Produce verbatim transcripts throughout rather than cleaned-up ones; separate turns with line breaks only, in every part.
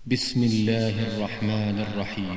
بسم الله الرحمن الرحيم.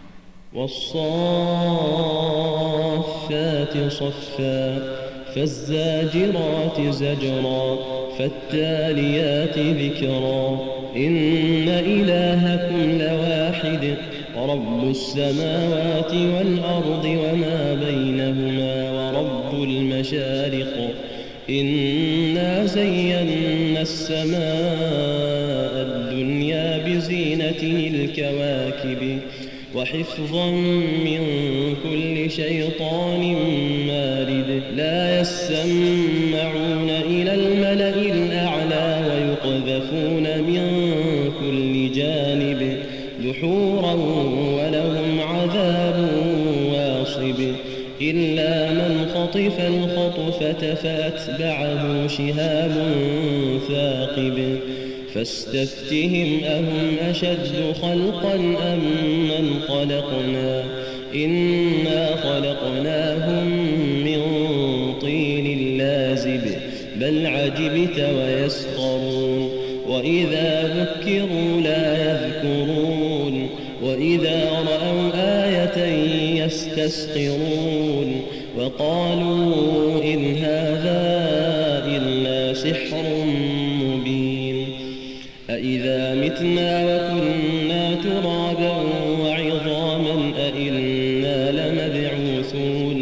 والصافات صفا فالزاجرات زجرا فالتاليات ذكرا إن إلهكم لواحد رب السماوات والأرض وما بينهما ورب المشارق إنا زينا السماء الدنيا بزينة الكواكب وحفظا من كل شيطان مارد لا يسمعون إلى الملأ الأعلى ويقذفون من كل جانب دحورا ولهم عذاب واصب إلا من خطف الخطفة فأتبعه شهاب ثاقب فاستفتهم أهم أشد خلقا أم من خلقنا إنا خلقناهم من طين لازب بل عجبت ويسخرون وإذا ذكروا لا يذكرون وإذا رأوا آية يستسخرون وقالوا إن هذا إلا سحر مبين أإذا متنا وكنا ترابا وعظاما أإنا لمبعوثون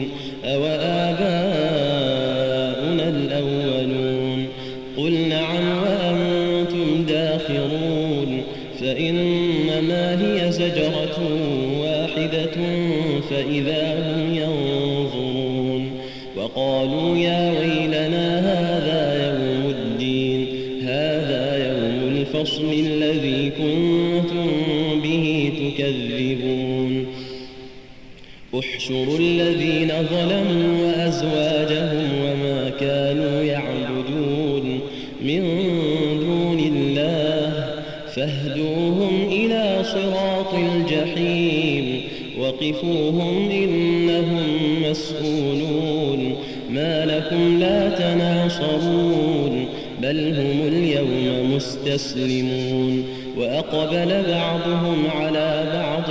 أوآباؤنا الأولون قل نعم وأنتم داخرون فإنما هي زجرة واحدة فإذا هم ينظرون وقالوا يا ويلنا هذا يوم الدين هذا يوم الفصل الذي كنتم به تكذبون احشروا الذين ظلموا وأزواجهم وما كانوا يعبدون من دون الله فاهدوهم إلى صراط الجحيم وقفوهم إنهم مسؤولون ما لكم لا تناصرون بل هم اليوم مستسلمون وأقبل بعضهم على بعض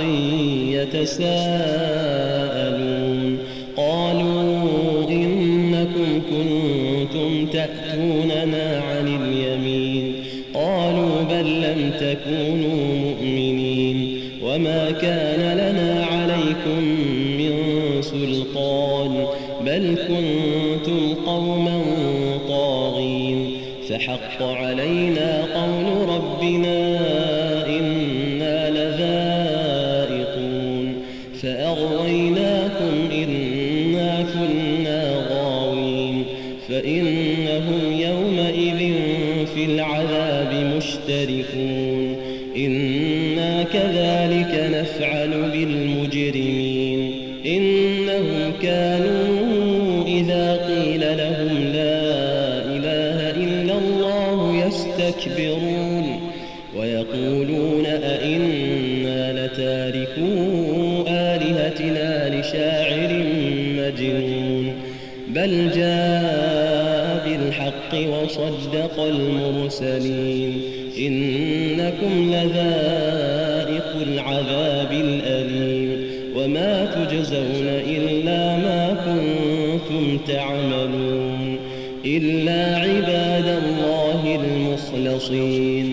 يتساءلون قالوا إنكم كنتم تأتوننا عن اليمين قالوا بل لم تكونوا مؤمنين وما كان لنا عليكم من سلطان بل كنتم قوما طاغين فحق علينا قول ربنا إنا لذائقون فأغويناكم إنا كنا غاوين فإنهم يومئذ في العذاب مشتركون إنا كذلك نفعل بالمجرمين إنهم كانوا إذا قيل لهم لا إله إلا الله يستكبرون ويقولون أئنا لتاركو آلهتنا لشاعر مجنون بل جاء بالحق وصدق المرسلين إنكم لذائق العذاب الأليم وما تجزون إلا ما كنتم تعملون إلا عباد الله المخلصين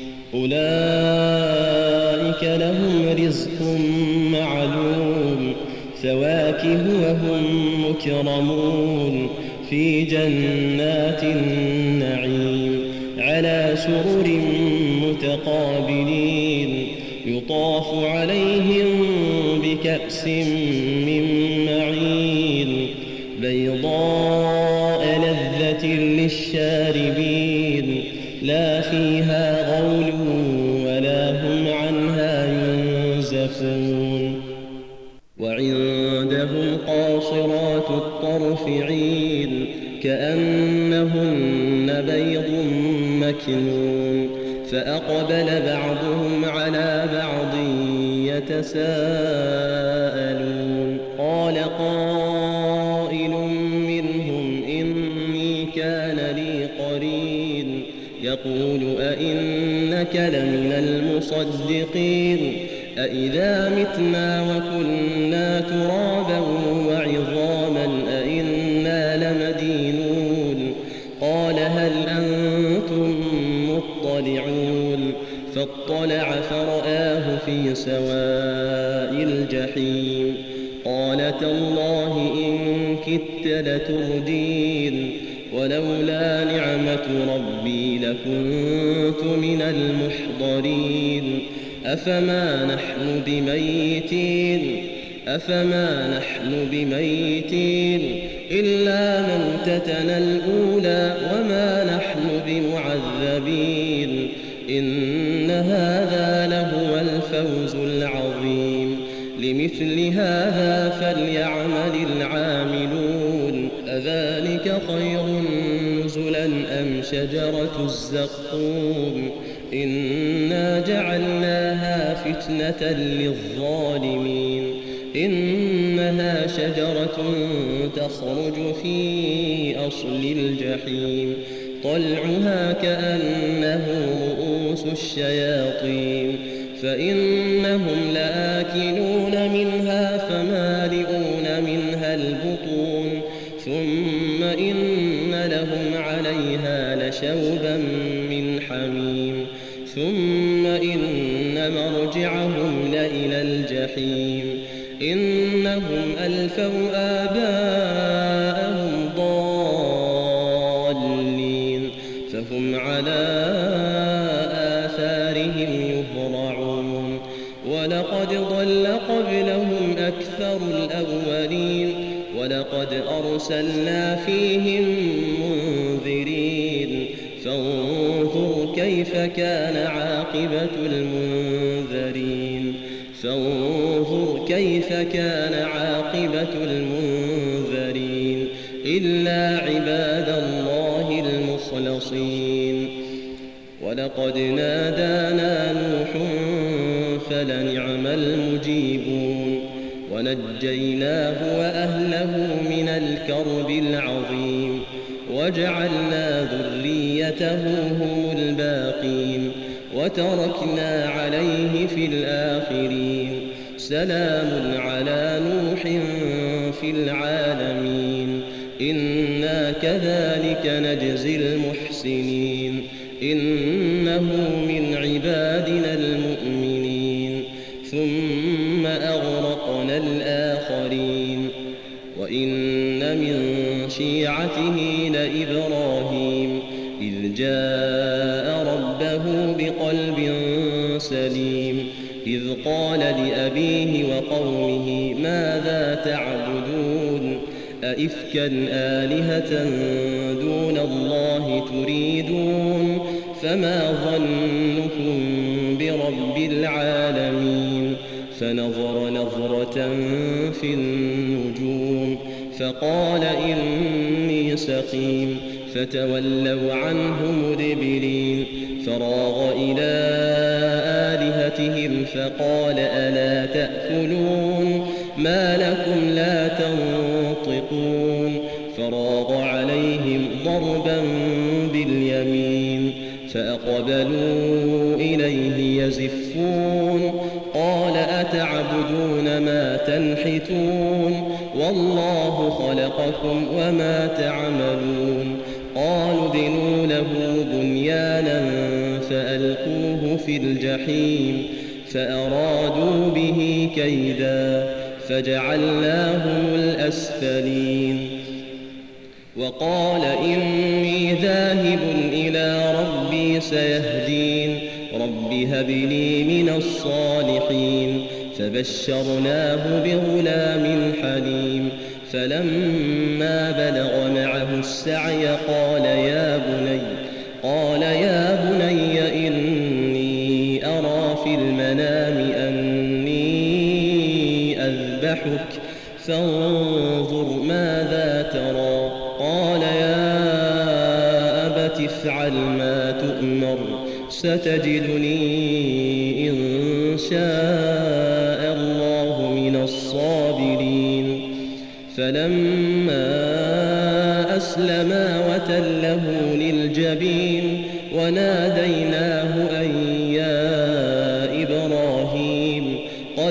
أولئك لهم رزق معلوم فواكه وهم مكرمون في جنات النعيم على سرر متقابلين يطاف عليهم بكأس من معين بيضاء لذة للشاربين لا فيها غول ولا هم عنها ينزفون وعندهم قاصرات الطرف عين كأنهن بيض مكنون فأقبل بعضهم على بعض يتساءلون قال قائل منهم إني كان لي قرين يقول أئنك لمن المصدقين أإذا متنا وكنا ترابا وعظاما أإنا لمدينون قال هل أنتم مطلعون فاطلع فرآه في سواء الجحيم قال تالله إن كدت لتردين ولولا نعمة ربي لكنت من المحضرين أفما نحن بميتين أفما نحن بميتين إلا موتتنا الأولى وما نحن بمعذبين إن هذا لهو الفوز العظيم لمثل هذا فليعمل العاملون أذلك خير نزلا أم شجرة الزقوم إنا جعلناها فتنة للظالمين إنها شجرة تخرج في أصل الجحيم طلعها كأنه رؤوس الشياطين فإنهم لآكلون منها فمالئون منها البطون ثم إن لهم عليها لشوبا من حميم ثم إن مرجعهم لإلى الجحيم إنهم ألفوا آباءهم ضالين فهم على آثارهم يهرعون ولقد ضل قبلهم أكثر الأولين ولقد أرسلنا فيهم منذرين فانظر كيف كان عاقبة المنذرين فانظر كيف كان عاقبة المنذرين إلا عباد الله المخلصين ولقد نادانا نوح فلنعم المجيبون ونجيناه وأهله من الكرب العظيم وجعلنا ذريته هم الباقين وتركنا عليه في الآخرين سلام على نوح في العالمين إنا كذلك نجزي المحسنين إنه من عبادنا المؤمنين ثم أغرقنا الآخرين وإن من شيعته لإبراهيم إذ جاء ربه بقلب سليم إذ قال لأبيه وقومه ماذا تعبدون أئفكا آلهة دون الله تريدون فما ظنكم برب العالمين فنظر نظرة في النجوم فقال إني سقيم فتولوا عنه مدبرين فراغ إلى آلهتهم فقال ألا تأكلون ما لكم لا تنطقون فراغ عليهم ضربا باليمين فأقبلوا إليه يزفون قال أتعبدون ما تنحتون والله خلقكم وما تعملون قالوا ابنوا له بنيانا فألقوه في الجحيم فأرادوا به كيدا فجعلناهم الأسفلين وقال إني ذاهب إلى ربي سيهدين رب هب لي من الصالحين فبشرناه بغلام حليم فلما بلغ معه السعي قال يا بني قال يا بني إني أرى في المنام أني أذبحك فانظر ماذا ترى قال يا أبت افعل ما تؤمر ستجدني إن شاء الله من الصابرين فلما أسلما وتله للجبين وناديناه أن يا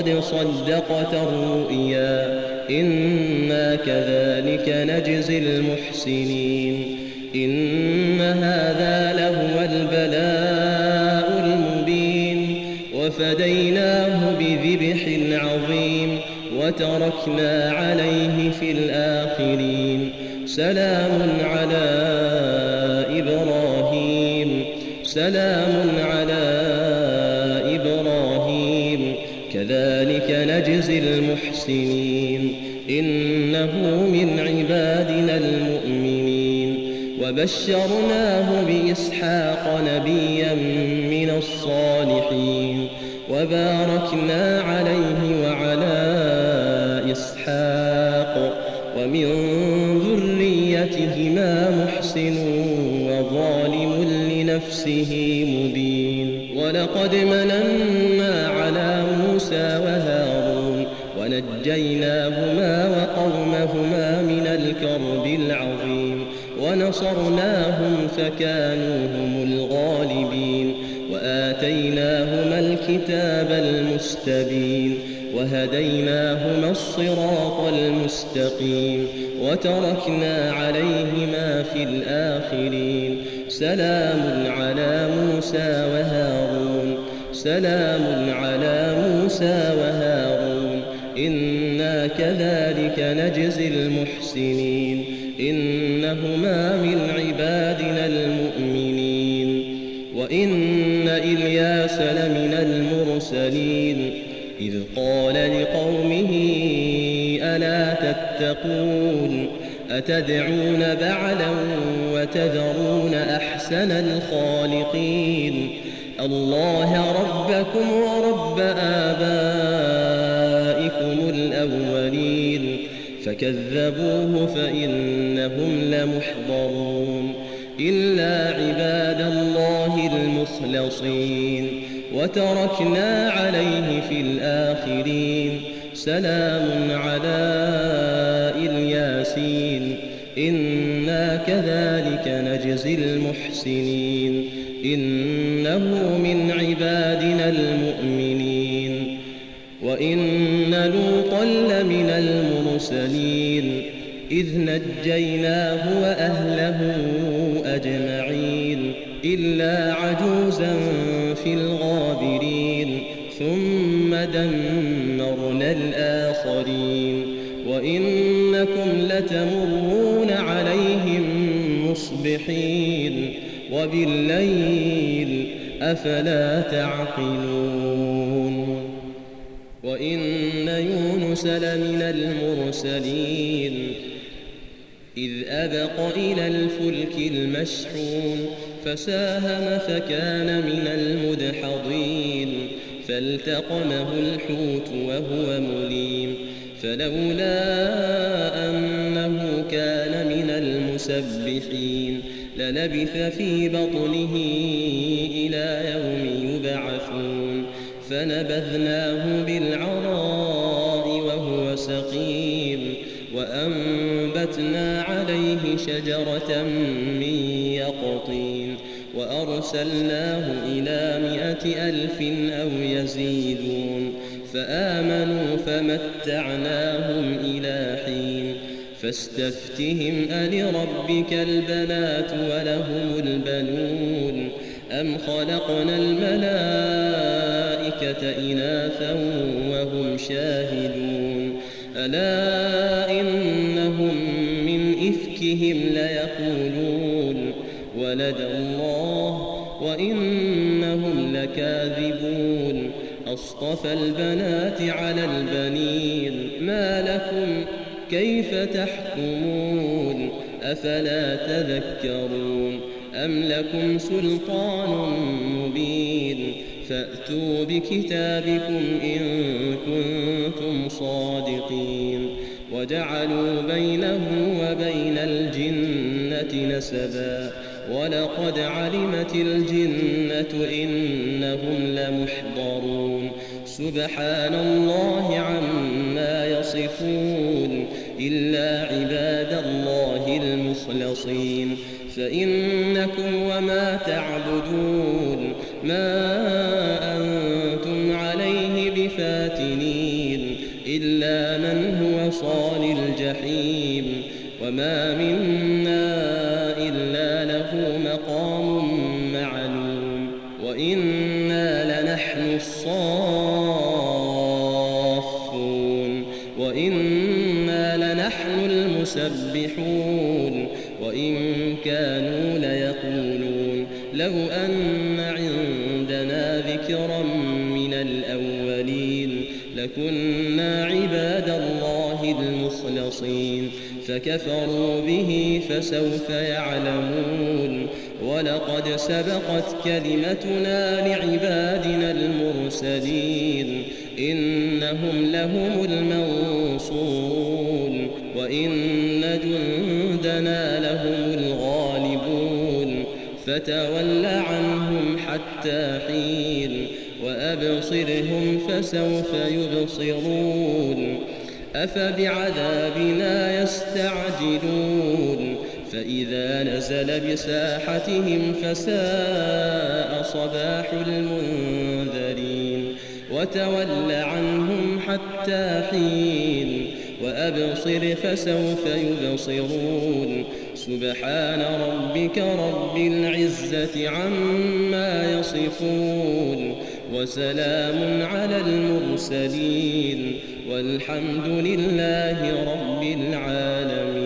قد صدقت الرؤيا إنا كذلك نجزي المحسنين إن هذا لهو البلاء المبين وفديناه بذبح عظيم وتركنا عليه في الآخرين سلام على إبراهيم سلام على إبراهيم كذلك نجزي المحسنين إنه من عبادنا المؤمنين وبشرناه بإسحاق نبيا من الصالحين وباركنا عليه وعلى إسحاق ومن ذريتهما محسن وظالم لنفسه مبين ولقد مننا على موسى وهارون ونجيناهما وقومهما من الكرب العظيم ونصرناهم فكانوا هم الغالبين وآتيناهما الكتاب المستبين وهديناهما الصراط المستقيم وتركنا عليهما في الآخرين سلام على موسى وهارون سلام على موسى وهارون إنا كذلك نجزي المحسنين إنهما من عبادنا المؤمنين وإن إلياس لمن المرسلين إذ قال لقومه ألا تتقون أتدعون بعلا وتذرون أحسن الخالقين الله ربكم ورب آبائكم الأولين فكذبوه فإنهم لمحضرون إلا عباد الله المخلصين وتركنا عليه في الآخرين سلام على الياسين إنا كذلك نجزي المحسنين إنه من عبادنا المؤمنين وإن لوطا لمن المرسلين إذ نجيناه وأهله أجمعين إلا عجوزا في الغابرين ثم دمرنا الآخرين وإنكم لتمرون عليهم مصبحين وبالليل أفلا تعقلون وإن يونس لمن المرسلين إذ أبق إلى الفلك المشحون فساهم فكان من المدحضين فالتقمه الحوت وهو مليم فلولا أنه كان من المسبحين للبث في بطنه إلى يوم يبعثون فنبذناه بالعراء وهو سقيم وأنبتنا عليه شجرة من يقطين وأرسلناه إلى مائة ألف أو يزيدون فآمنوا فمتعناهم إلى حين فاستفتهم ألربك البنات ولهم البنون أم خلقنا الملائكة إناثا وهم شاهدون ألا إنهم من إفكهم ليقولون ولد الله وإنهم لكاذبون أصطفى البنات على البنين ما لكم كيف تحكمون أفلا تذكرون أم لكم سلطان مبين فأتوا بكتابكم إن كنتم صادقين وجعلوا بينه وبين الجنة نسبا ولقد علمت الجنة إنهم لمحضرون سبحان الله عما يصفون إلا عباد الله المخلصين فإنكم وما تعبدون ما أنتم عليه بفاتنين إلا من هو صال الجحيم وما منا إلا له مقام معلوم وإنا لنحن الصافون وإنا لنحن المسبحون وإن كانوا ليقولون لو أن عندنا ذكرا من الأولين لكنا عباد الله المخلصين فكفروا به فسوف يعلمون ولقد سبقت كلمتنا لعبادنا المرسلين إنهم لهم المنصورون وإن جندنا لهم الغالبون فتول عنهم حتى حين وأبصرهم فسوف يبصرون أفبعذابنا يستعجلون فإذا نزل بساحتهم فساء صباح المنذرين وتول عنهم حتى حين وأبصر فسوف يبصرون سبحان ربك رب العزة عما يصفون وسلام على المرسلين والحمد لله رب العالمين.